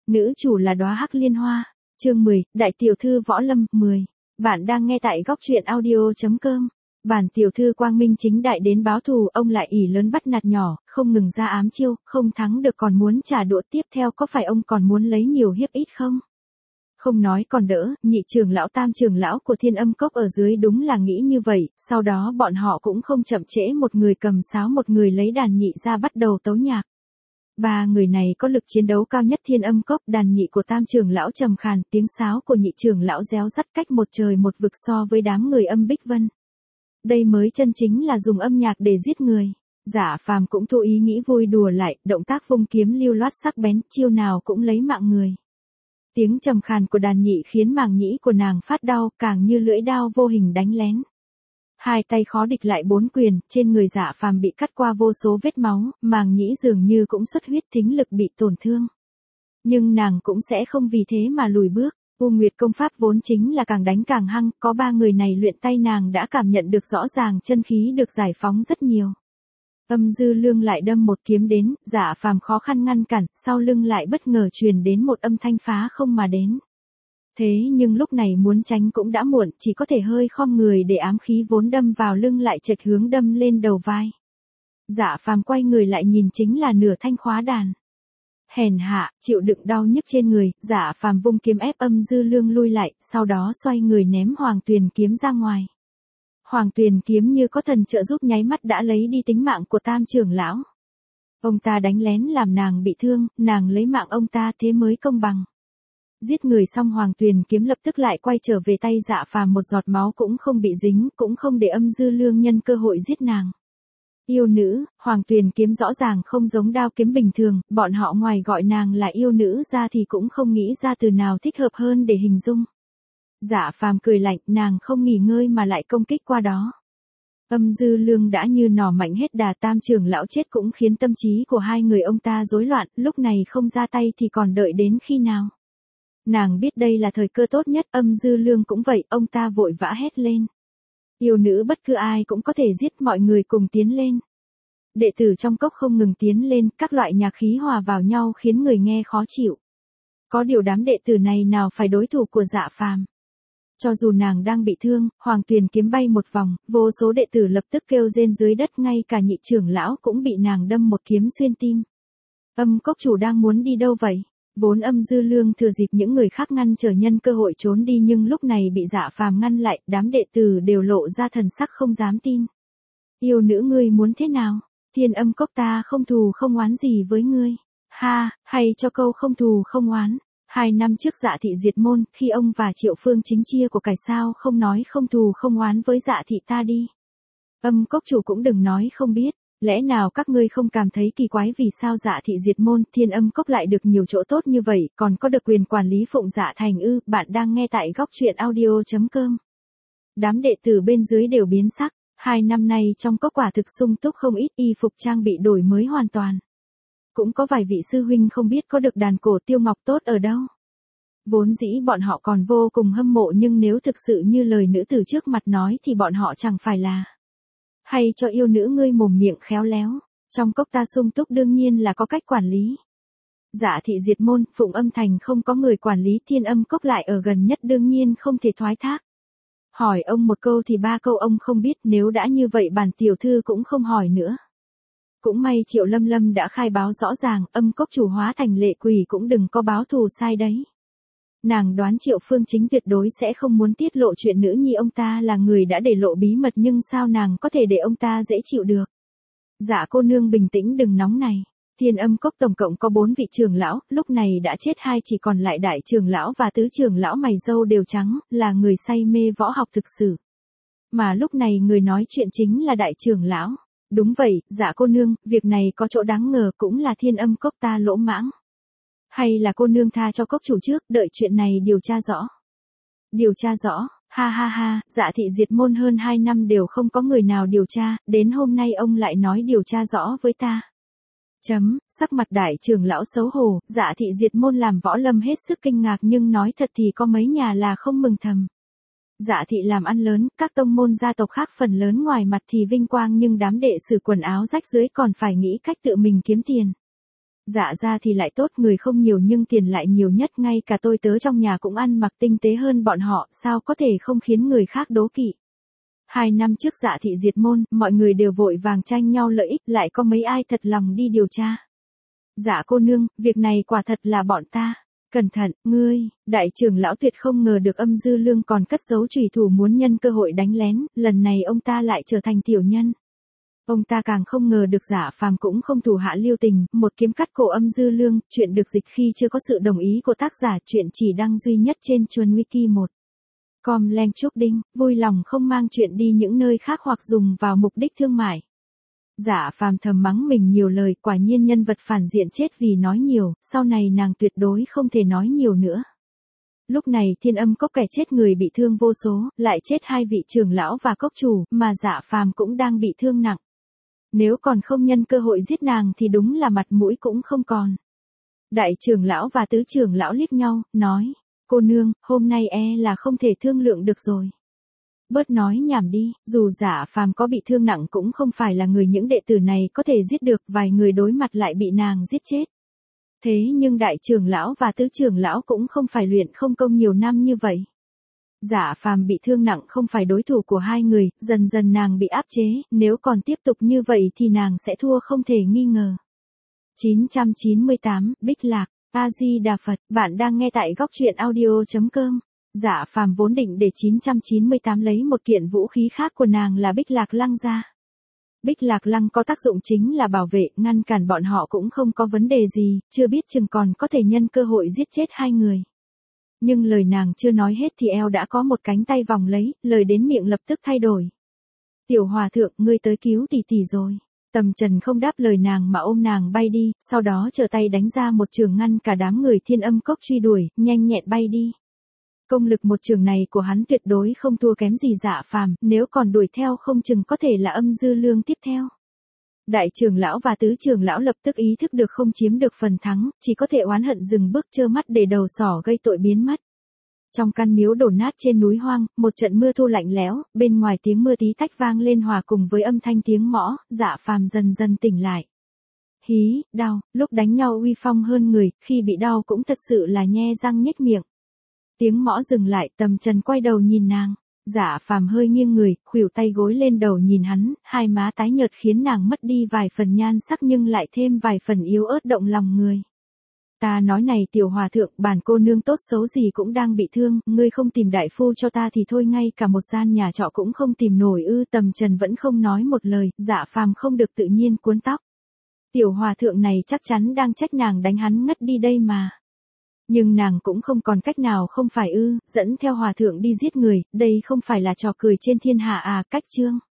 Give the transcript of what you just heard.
Nữ chủ là đóa hắc liên hoa. Chương 10, Đại tiểu thư võ lâm 10. Bạn đang nghe tại góc truyện audio.com. Bản tiểu thư quang minh chính đại đến báo thù, ông lại ỷ lớn bắt nạt nhỏ, không ngừng ra ám chiêu, không thắng được còn muốn trả đũa tiếp theo, có phải ông còn muốn lấy nhiều hiếp ít không? Không nói còn đỡ, nhị trưởng lão tam trưởng lão của Thiên Âm Cốc ở dưới đúng là nghĩ như vậy, sau đó bọn họ cũng không chậm trễ, một người cầm sáo một người lấy đàn nhị ra bắt đầu tấu nhạc. Ba người này có lực chiến đấu cao nhất Thiên Âm Cốc, đàn nhị của tam trưởng lão trầm khàn, tiếng sáo của nhị trưởng lão réo rắt cách một trời một vực so với đám người Âm Bích Vân. Đây mới chân chính là dùng âm nhạc để giết người. Dạ Phàm cũng thu ý nghĩ vui đùa lại, động tác vung kiếm lưu loát sắc bén, chiêu nào cũng lấy mạng người. Tiếng trầm khàn của đàn nhị khiến màng nhĩ của nàng phát đau, càng như lưỡi đao vô hình đánh lén. Hai tay khó địch lại bốn quyền, trên người Dạ Phàm bị cắt qua vô số vết máu, màng nhĩ dường như cũng xuất huyết, thính lực bị tổn thương. Nhưng nàng cũng sẽ không vì thế mà lùi bước. U Nguyệt công pháp vốn chính là càng đánh càng hăng, có ba người này luyện tay nàng đã cảm nhận được rõ ràng chân khí được giải phóng rất nhiều. Âm Dư Lương lại đâm một kiếm đến, Dạ Phàm khó khăn ngăn cản, sau lưng lại bất ngờ truyền đến một âm thanh phá không mà đến. Thế nhưng lúc này muốn tránh cũng đã muộn, chỉ có thể hơi khom người để ám khí vốn đâm vào lưng lại chệch hướng đâm lên đầu vai. Dạ Phàm quay người lại nhìn chính là nửa thanh khóa đàn. Hèn hạ, chịu đựng đau nhức trên người, Dạ Phàm vung kiếm ép Âm Dư Lương lui lại, sau đó xoay người ném Hoàng Tuyền kiếm ra ngoài. Hoàng Tuyền kiếm như có thần trợ giúp nháy mắt đã lấy đi tính mạng của tam trưởng lão. Ông ta đánh lén làm nàng bị thương, nàng lấy mạng ông ta, thế mới công bằng. Giết người xong Hoàng Tuyền kiếm lập tức lại quay trở về tay Dạ Phàm, một giọt máu cũng không bị dính, cũng không để Âm Dư Lương nhân cơ hội giết nàng. Yêu nữ, Hoàng Tuyền kiếm rõ ràng không giống đao kiếm bình thường, bọn họ ngoài gọi nàng là yêu nữ ra thì cũng không nghĩ ra từ nào thích hợp hơn để hình dung. Dạ Phàm cười lạnh, nàng không nghỉ ngơi mà lại công kích qua đó. Âm Dư Lương đã như nỏ mạnh hết đà, tam trưởng lão chết cũng khiến tâm trí của hai người ông ta rối loạn, lúc này không ra tay thì còn đợi đến khi nào. Nàng biết đây là thời cơ tốt nhất, Âm Dư Lương cũng vậy, ông ta vội vã hét lên. Yêu nữ bất cứ ai cũng có thể giết, mọi người cùng tiến lên. Đệ tử trong cốc không ngừng tiến lên, các loại nhạc khí hòa vào nhau khiến người nghe khó chịu. Có điều đám đệ tử này nào phải đối thủ của Dạ Phàm. Cho dù nàng đang bị thương, Hoàng Tuyền kiếm bay một vòng, vô số đệ tử lập tức kêu rên dưới đất, ngay cả nhị trưởng lão cũng bị nàng đâm một kiếm xuyên tim. Âm cốc chủ đang muốn đi đâu vậy? Vốn Âm Dư Lương thừa dịp những người khác ngăn trở nhân cơ hội trốn đi, nhưng lúc này bị Dạ Phàm ngăn lại, đám đệ tử đều lộ ra thần sắc không dám tin. Yêu nữ ngươi muốn thế nào? Thiên Âm Cốc ta không thù không oán gì với ngươi. Ha, hay cho câu không thù không oán. 2 năm trước Dạ thị diệt môn, khi ông và Triệu Phương Chính chia của cải, sao không nói không thù không oán với Dạ thị ta đi. Âm cốc chủ cũng đừng nói không biết. Lẽ nào các ngươi không cảm thấy kỳ quái vì sao Dạ thị diệt môn, Thiên Âm Cốc lại được nhiều chỗ tốt như vậy, còn có được quyền quản lý Phụng Dạ thành ư? Bạn đang nghe tại góc truyện audio.com. Đám đệ tử bên dưới đều biến sắc. 2 năm nay trong cốc quả thực sung túc không ít, y phục trang bị đổi mới hoàn toàn. Cũng có vài vị sư huynh không biết có được đàn cổ tiêu ngọc tốt ở đâu. Vốn dĩ bọn họ còn vô cùng hâm mộ, nhưng nếu thực sự như lời nữ tử trước mặt nói thì bọn họ chẳng phải là. Hay cho yêu nữ ngươi mồm miệng khéo léo, trong cốc ta sung túc đương nhiên là có cách quản lý. Dạ thị diệt môn, Phụng Âm thành không có người quản lý, Thiên Âm Cốc lại ở gần nhất, đương nhiên không thể thoái thác. Hỏi ông một câu thì 3 câu ông không biết, nếu đã như vậy bản tiểu thư cũng không hỏi nữa. Cũng may Triệu Lâm Lâm đã khai báo rõ ràng, Âm cốc chủ hóa thành lệ quỷ cũng đừng có báo thù sai đấy. Nàng đoán Triệu Phương Chính tuyệt đối sẽ không muốn tiết lộ chuyện nữ nhi ông ta là người đã để lộ bí mật, nhưng sao nàng có thể để ông ta dễ chịu được. Dạ cô nương bình tĩnh đừng nóng này. Thiên Âm Cốc tổng cộng có 4 vị trưởng lão, lúc này đã chết 2, chỉ còn lại đại trưởng lão và tứ trưởng lão mày râu đều trắng, là người say mê võ học thực sự. Mà lúc này người nói chuyện chính là đại trưởng lão. Đúng vậy, dạ cô nương, việc này có chỗ đáng ngờ, cũng là Thiên Âm Cốc ta lỗ mãng. Hay là cô nương tha cho cốc chủ trước, đợi chuyện này điều tra rõ. Điều tra rõ, ha ha ha, Dạ thị diệt môn hơn 2 năm đều không có người nào điều tra, đến hôm nay ông lại nói điều tra rõ với ta. Sắc mặt đại trưởng lão xấu hổ, Dạ thị diệt môn làm võ lâm hết sức kinh ngạc, nhưng nói thật thì có mấy nhà là không mừng thầm. Dạ thị làm ăn lớn, các tông môn gia tộc khác phần lớn ngoài mặt thì vinh quang, nhưng đám đệ tử quần áo rách rưới còn phải nghĩ cách tự mình kiếm tiền. Dạ ra thì lại tốt, người không nhiều nhưng tiền lại nhiều nhất, ngay cả tôi tớ trong nhà cũng ăn mặc tinh tế hơn bọn họ, sao có thể không khiến người khác đố kỵ. 2 năm trước Dạ thị diệt môn, mọi người đều vội vàng tranh nhau lợi ích, lại có mấy ai thật lòng đi điều tra. Dạ cô nương, việc này quả thật là bọn ta. Cẩn thận, ngươi, đại trưởng lão tuyệt không ngờ được Âm Dư Lương còn cất giấu chủy thủ muốn nhân cơ hội đánh lén, lần này ông ta lại trở thành tiểu nhân. Ông ta càng không ngờ được Dạ Phàm cũng không thủ hạ lưu tình, một kiếm cắt cổ Âm Dư Lương, chuyện được dịch khi chưa có sự đồng ý của tác giả, chuyện chỉ đăng duy nhất trên Chuồn Wiki 1. Com Leng Trúc Đinh, vui lòng không mang chuyện đi những nơi khác hoặc dùng vào mục đích thương mại. Dạ Phàm thầm mắng mình nhiều lời, quả nhiên nhân vật phản diện chết vì nói nhiều, sau này nàng tuyệt đối không thể nói nhiều nữa. Lúc này Thiên Âm Cốc kẻ chết người bị thương vô số, lại chết 2 vị trưởng lão và cốc chủ, mà Dạ Phàm cũng đang bị thương nặng. Nếu còn không nhân cơ hội giết nàng thì đúng là mặt mũi cũng không còn. Đại trưởng lão và tứ trưởng lão liếc nhau, nói, cô nương, hôm nay là không thể thương lượng được rồi. Bớt nói nhảm đi, dù Dạ Phàm có bị thương nặng cũng không phải là người những đệ tử này có thể giết được, vài người đối mặt lại bị nàng giết chết. Thế nhưng đại trưởng lão và tứ trưởng lão cũng không phải luyện không công nhiều năm như vậy. Dạ Phàm bị thương nặng không phải đối thủ của 2 người, dần dần nàng bị áp chế, nếu còn tiếp tục như vậy thì nàng sẽ thua không thể nghi ngờ. 998, Bích Lạc, A-di-đà Phật, bạn đang nghe tại góc truyện audio.com. Dạ Phàm vốn định để 998 lấy một kiện vũ khí khác của nàng là Bích Lạc Lăng ra. Bích Lạc Lăng có tác dụng chính là bảo vệ, ngăn cản bọn họ cũng không có vấn đề gì, chưa biết chừng còn có thể nhân cơ hội giết chết 2 người. Nhưng lời nàng chưa nói hết thì eo đã có một cánh tay vòng lấy, lời đến miệng lập tức thay đổi. Tiểu hòa thượng, ngươi tới cứu tỷ tỷ rồi. Tầm Trần không đáp lời nàng mà ôm nàng bay đi, sau đó trở tay đánh ra một trường ngăn cả đám người Thiên Âm Cốc truy đuổi, nhanh nhẹn bay đi. Công lực một trường này của hắn tuyệt đối không thua kém gì Dạ Phàm, nếu còn đuổi theo không chừng có thể là Âm Dư Lương tiếp theo. Đại trưởng lão và tứ trưởng lão lập tức ý thức được không chiếm được phần thắng, chỉ có thể oán hận dừng bước trơ mắt để đầu sỏ gây tội biến mất. Trong căn miếu đổ nát trên núi hoang, một trận mưa thu lạnh lẽo, bên ngoài tiếng mưa tí tách vang lên hòa cùng với âm thanh tiếng mõ, Dạ Phàm dần dần tỉnh lại. Hí, đau, lúc đánh nhau uy phong hơn người, khi bị đau cũng thật sự là nhe răng nhếch miệng. Tiếng mõ dừng lại, Tầm Trần quay đầu nhìn nàng. Dạ Phàm hơi nghiêng người, khuỷu tay gối lên đầu nhìn hắn, hai má tái nhợt khiến nàng mất đi vài phần nhan sắc nhưng lại thêm vài phần yếu ớt động lòng người. Ta nói này tiểu hòa thượng, bản cô nương tốt xấu gì cũng đang bị thương, ngươi không tìm đại phu cho ta thì thôi, ngay cả một gian nhà trọ cũng không tìm nổi ư? Tầm Trần vẫn không nói một lời, Dạ Phàm không được tự nhiên cuốn tóc. Tiểu hòa thượng này chắc chắn đang trách nàng đánh hắn ngất đi đây mà. Nhưng nàng cũng không còn cách nào không phải ư, dẫn theo hòa thượng đi giết người, đây không phải là trò cười trên thiên hạ à? Cách chương